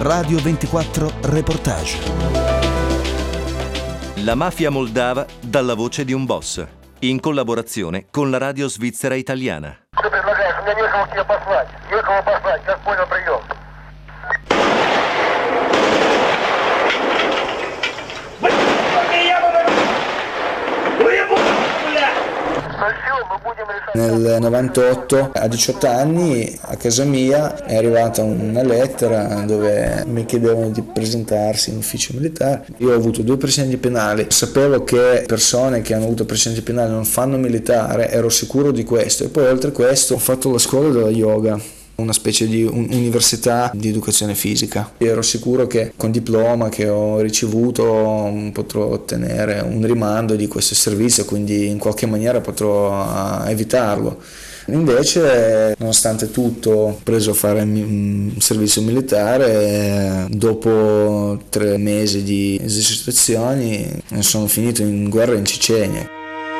Radio 24 Reportage. La mafia moldava dalla voce di un boss, in collaborazione con la radio svizzera italiana. Что предлагаешь? У меня некого тебе послать. Некого послать. Сейчас понял прием. Nel 98, a 18 anni, a casa mia è arrivata una lettera dove mi chiedevano di presentarsi in ufficio militare. Io ho avuto 2 precedenti penali, sapevo che persone che hanno avuto precedenti penali non fanno militare, ero sicuro di questo. E poi oltre a questo ho fatto la scuola della yoga, una specie di università di educazione fisica. Io ero sicuro che con diploma che ho ricevuto potrò ottenere un rimando di questo servizio, quindi in qualche maniera potrò evitarlo. Invece, nonostante tutto, ho preso a fare un servizio militare. Dopo 3 mesi di esercitazioni sono finito in guerra in Cecenia.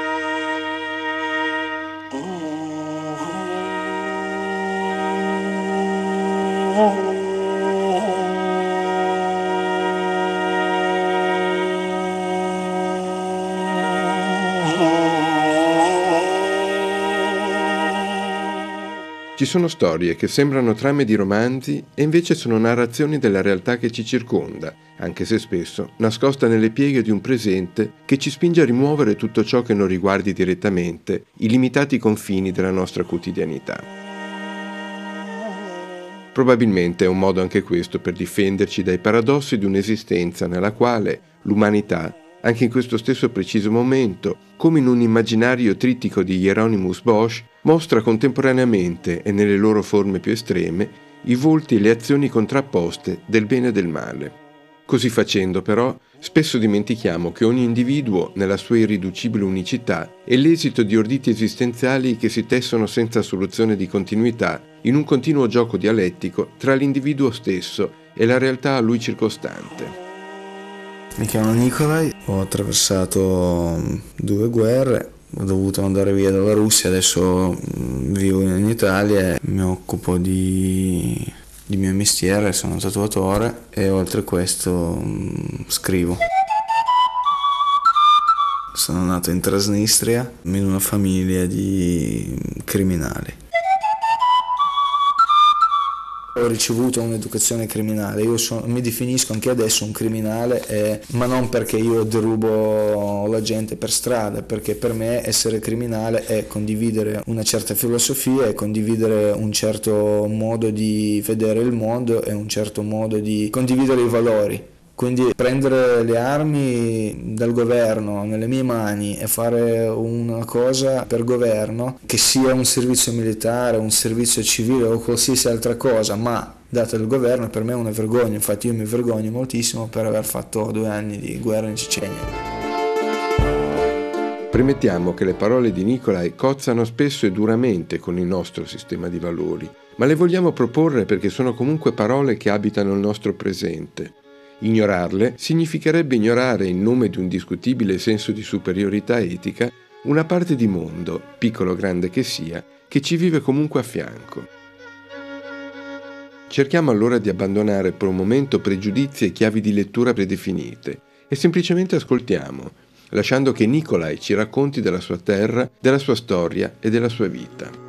Ci sono storie che sembrano trame di romanzi e invece sono narrazioni della realtà che ci circonda, anche se spesso nascosta nelle pieghe di un presente che ci spinge a rimuovere tutto ciò che non riguardi direttamente i limitati confini della nostra quotidianità. Probabilmente è un modo anche questo per difenderci dai paradossi di un'esistenza nella quale l'umanità, anche in questo stesso preciso momento, come in un immaginario trittico di Hieronymus Bosch, mostra contemporaneamente e nelle loro forme più estreme i volti e le azioni contrapposte del bene e del male. Così facendo, però, spesso dimentichiamo che ogni individuo, nella sua irriducibile unicità, è l'esito di orditi esistenziali che si tessono senza soluzione di continuità in un continuo gioco dialettico tra l'individuo stesso e la realtà a lui circostante. Mi chiamo Nikolai, ho attraversato 2 guerre, ho dovuto andare via dalla Russia, adesso vivo in Italia e mi occupo di mio mestiere, sono tatuatore e oltre a questo scrivo. Sono nato in Transnistria in una famiglia di criminali. Ho ricevuto un'educazione criminale, mi definisco anche adesso un criminale, ma non perché io derubo la gente per strada, perché per me essere criminale è condividere una certa filosofia, è condividere un certo modo di vedere il mondo e un certo modo di condividere i valori. Quindi prendere le armi dal governo nelle mie mani e fare una cosa per governo, che sia un servizio militare, un servizio civile o qualsiasi altra cosa, ma data dal governo, per me è una vergogna. Infatti io mi vergogno moltissimo per aver fatto 2 anni di guerra in Cecenia. Premettiamo che le parole di Nikolai cozzano spesso e duramente con il nostro sistema di valori, ma le vogliamo proporre perché sono comunque parole che abitano il nostro presente. Ignorarle significherebbe ignorare, in nome di un discutibile senso di superiorità etica, una parte di mondo, piccolo o grande che sia, che ci vive comunque a fianco. Cerchiamo allora di abbandonare per un momento pregiudizi e chiavi di lettura predefinite e semplicemente ascoltiamo, lasciando che Nikolai ci racconti della sua terra, della sua storia e della sua vita.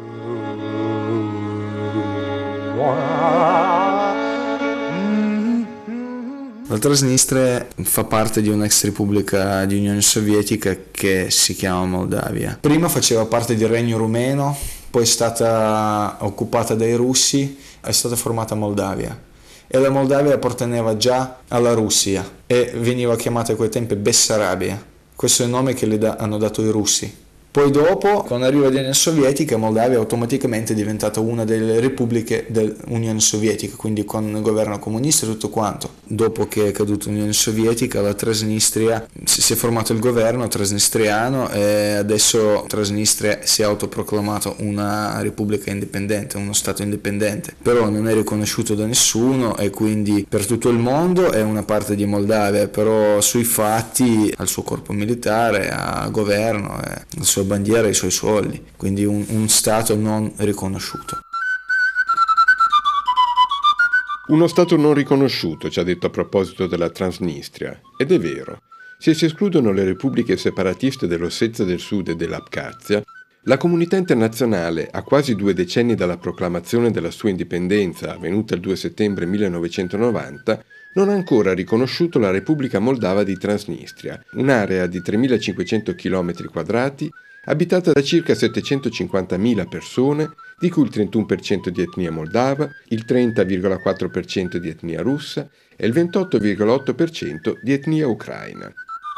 La Transnistria fa parte di un'ex repubblica di Unione Sovietica che si chiama Moldavia. Prima faceva parte del Regno Rumeno, poi è stata occupata dai russi, è stata formata Moldavia. E la Moldavia apparteneva già alla Russia e veniva chiamata a quei tempi Bessarabia. Questo è il nome che hanno dato i russi. Poi dopo, con l'arrivo dell'Unione Sovietica, Moldavia automaticamente è diventata una delle repubbliche dell'Unione Sovietica, quindi con il governo comunista e tutto quanto. Dopo che è caduta l'Unione Sovietica, la Transnistria si è formato il governo transnistriano e adesso Transnistria si è autoproclamato una repubblica indipendente, uno stato indipendente. Però non è riconosciuto da nessuno e quindi per tutto il mondo è una parte di Moldavia, però sui fatti ha il suo corpo militare, ha governo, la sua bandiera e i suoi soldi, quindi un stato non riconosciuto. Uno Stato non riconosciuto, ci ha detto a proposito della Transnistria, ed è vero. Se si escludono le repubbliche separatiste dell'Ossetia del Sud e dell'Abkhazia, la comunità internazionale, a quasi 2 decenni dalla proclamazione della sua indipendenza, avvenuta il 2 settembre 1990, non ha ancora riconosciuto la Repubblica Moldava di Transnistria, un'area di 3.500 km2, abitata da circa 750.000 persone, di cui il 31% di etnia moldava, il 30,4% di etnia russa e il 28,8% di etnia ucraina.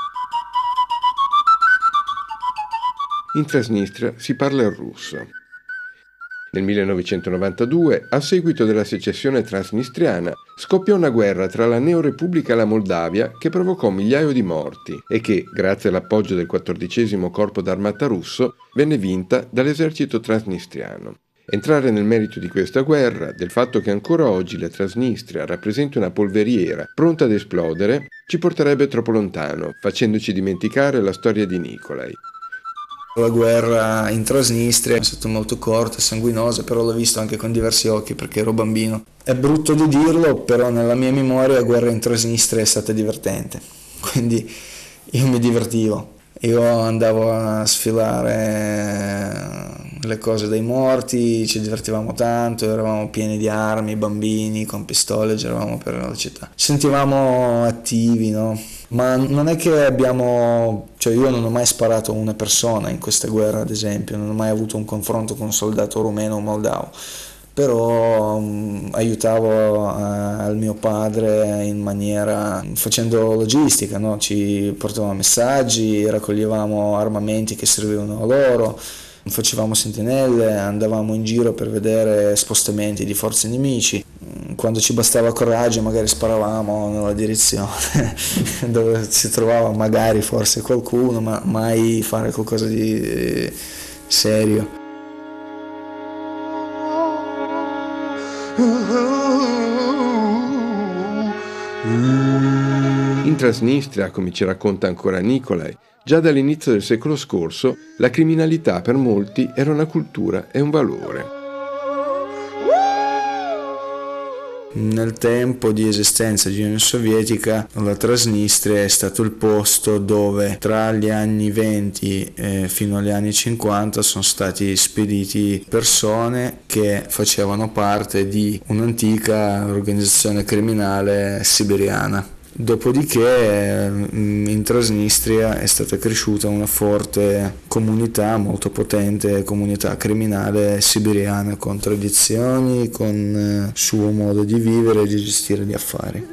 In Transnistria si parla il russo. Nel 1992, a seguito della secessione transnistriana, scoppiò una guerra tra la neorepubblica e la Moldavia che provocò migliaia di morti e che, grazie all'appoggio del 14° Corpo d'Armata russo, venne vinta dall'esercito transnistriano. Entrare nel merito di questa guerra, del fatto che ancora oggi la Transnistria rappresenti una polveriera pronta ad esplodere, ci porterebbe troppo lontano, facendoci dimenticare la storia di Nikolai. La guerra in Transnistria è stata molto corta, sanguinosa, però l'ho visto anche con diversi occhi perché ero bambino. È brutto di dirlo, però nella mia memoria la guerra in Transnistria è stata divertente, quindi io mi divertivo. Io andavo a sfilare le cose dei morti, ci divertivamo tanto, eravamo pieni di armi, bambini con pistole, giravamo per la città. Ci sentivamo attivi, no? Ma non è che io non ho mai sparato a una persona in questa guerra, ad esempio, non ho mai avuto un confronto con un soldato rumeno o moldavo, però aiutavo al mio padre facendo logistica, no? Ci portavamo messaggi, raccoglievamo armamenti che servivano a loro, facevamo sentinelle, andavamo in giro per vedere spostamenti di forze nemici. Quando ci bastava coraggio magari sparavamo nella direzione dove si trovava magari forse qualcuno, ma mai fare qualcosa di serio. In Transnistria, come ci racconta ancora Nikolai, già dall'inizio del secolo scorso la criminalità per molti era una cultura e un valore. Nel tempo di esistenza dell'Unione Sovietica, la Transnistria è stato il posto dove tra gli anni 20 fino agli anni 50 sono stati spediti persone che facevano parte di un'antica organizzazione criminale siberiana. Dopodiché in Transnistria è stata cresciuta una forte comunità, molto potente comunità criminale siberiana con tradizioni, con suo modo di vivere e di gestire gli affari.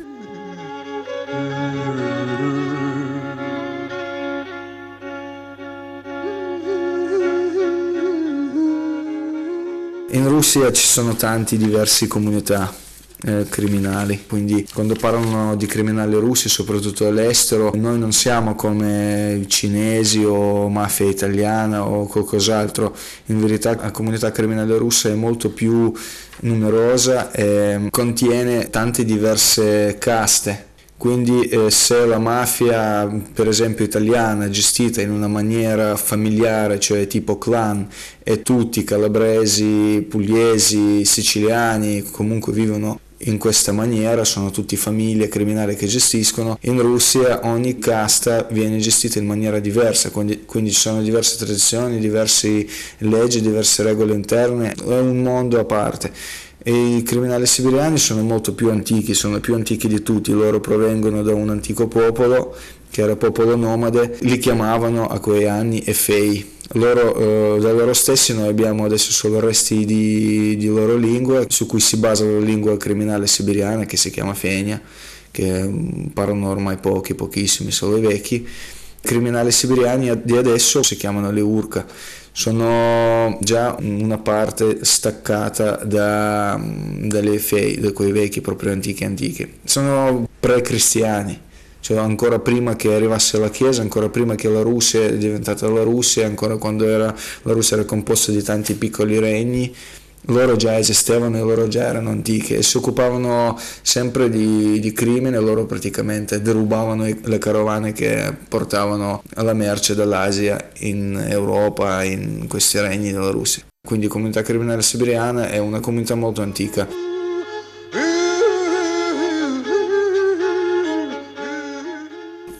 In Russia ci sono tanti diversi comunità criminali, quindi quando parlano di criminali russi, soprattutto all'estero, noi non siamo come i cinesi o mafia italiana o qualcos'altro. In verità la comunità criminale russa è molto più numerosa e contiene tante diverse caste. Quindi se la mafia, per esempio italiana, è gestita in una maniera familiare, cioè tipo clan, e tutti calabresi, pugliesi, siciliani comunque vivono in questa maniera, sono tutti famiglie criminali che gestiscono. In Russia ogni casta viene gestita in maniera diversa, quindi ci sono diverse tradizioni, diverse leggi, diverse regole interne, è un mondo a parte. E i criminali siberiani sono molto più antichi, sono più antichi di tutti, loro provengono da un antico popolo che era popolo nomade, li chiamavano a quei anni Efei. Da loro stessi noi abbiamo adesso solo resti di loro lingue su cui si basa la lingua criminale siberiana che si chiama Fenia, che parlano ormai pochissimi, solo i vecchi. I criminali siberiani di adesso si chiamano le Urka, sono già una parte staccata dalle Efei, da quei vecchi proprio antichi. Sono pre-cristiani. Cioè ancora prima che arrivasse la Chiesa, ancora prima che la Russia è diventata la Russia, ancora quando la Russia era composta di tanti piccoli regni, loro già esistevano e loro già erano antiche e si occupavano sempre di crimine. Loro praticamente derubavano le carovane che portavano la merce dall'Asia in Europa, in questi regni della Russia. Quindi la comunità criminale siberiana è una comunità molto antica.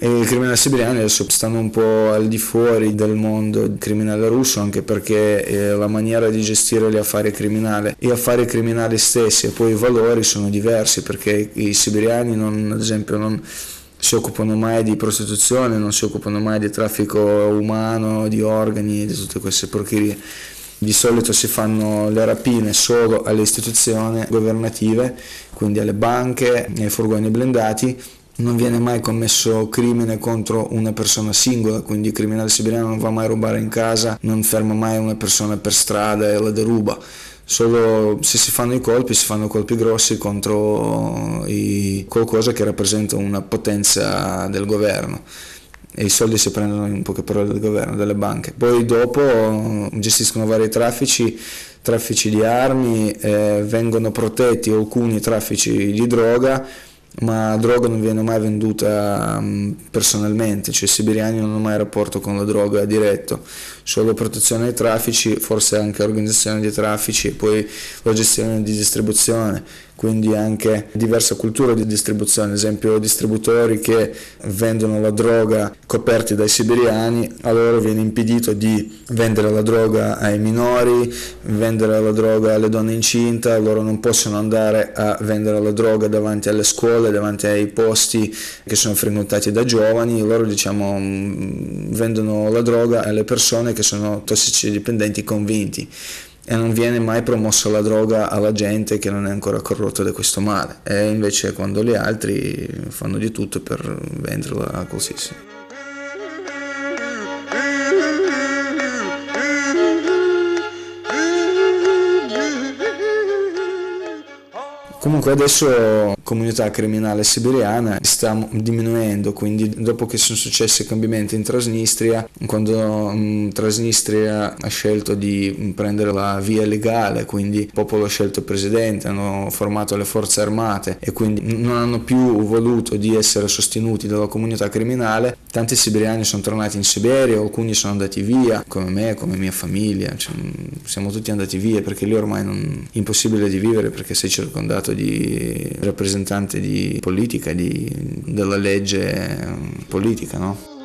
E i criminali siberiani adesso stanno un po' al di fuori del mondo criminale russo, anche perché la maniera di gestire gli affari criminali e affari criminali stessi e poi i valori sono diversi, perché i siberiani ad esempio non si occupano mai di prostituzione, non si occupano mai di traffico umano, di organi, di tutte queste porcherie. Di solito si fanno le rapine solo alle istituzioni governative, quindi alle banche, ai furgoni blindati. Non viene mai commesso crimine contro una persona singola, quindi il criminale siberiano non va mai a rubare in casa, non ferma mai una persona per strada e la deruba. Solo se si fanno colpi grossi contro qualcosa che rappresenta una potenza del governo. E i soldi si prendono in poche parole dal governo, dalle banche. Poi dopo gestiscono vari traffici di armi, vengono protetti alcuni traffici di droga, ma droga non viene mai venduta personalmente, cioè i siberiani non hanno mai rapporto con la droga diretto, solo protezione ai traffici, forse anche organizzazione dei traffici e poi la gestione di distribuzione, quindi anche diversa cultura di distribuzione, ad esempio distributori che vendono la droga coperti dai siberiani, a loro viene impedito di vendere la droga ai minori, vendere la droga alle donne incinte, loro non possono andare a vendere la droga davanti alle scuole, davanti ai posti che sono frequentati da giovani, loro vendono la droga alle persone che sono tossicodipendenti convinti. E non viene mai promossa la droga alla gente che non è ancora corrotta da questo male, e invece quando gli altri fanno di tutto per venderla così. Sì. Comunque adesso la comunità criminale siberiana sta diminuendo, quindi dopo che sono successi cambiamenti in Transnistria, quando Transnistria ha scelto di prendere la via legale, quindi il popolo ha scelto il presidente, hanno formato le forze armate e quindi non hanno più voluto di essere sostenuti dalla comunità criminale, tanti siberiani sono tornati in Siberia, alcuni sono andati via, come me, come mia famiglia, cioè, siamo tutti andati via perché lì ormai è impossibile di vivere, perché sei circondato di rappresentanti di politica, della legge politica, no?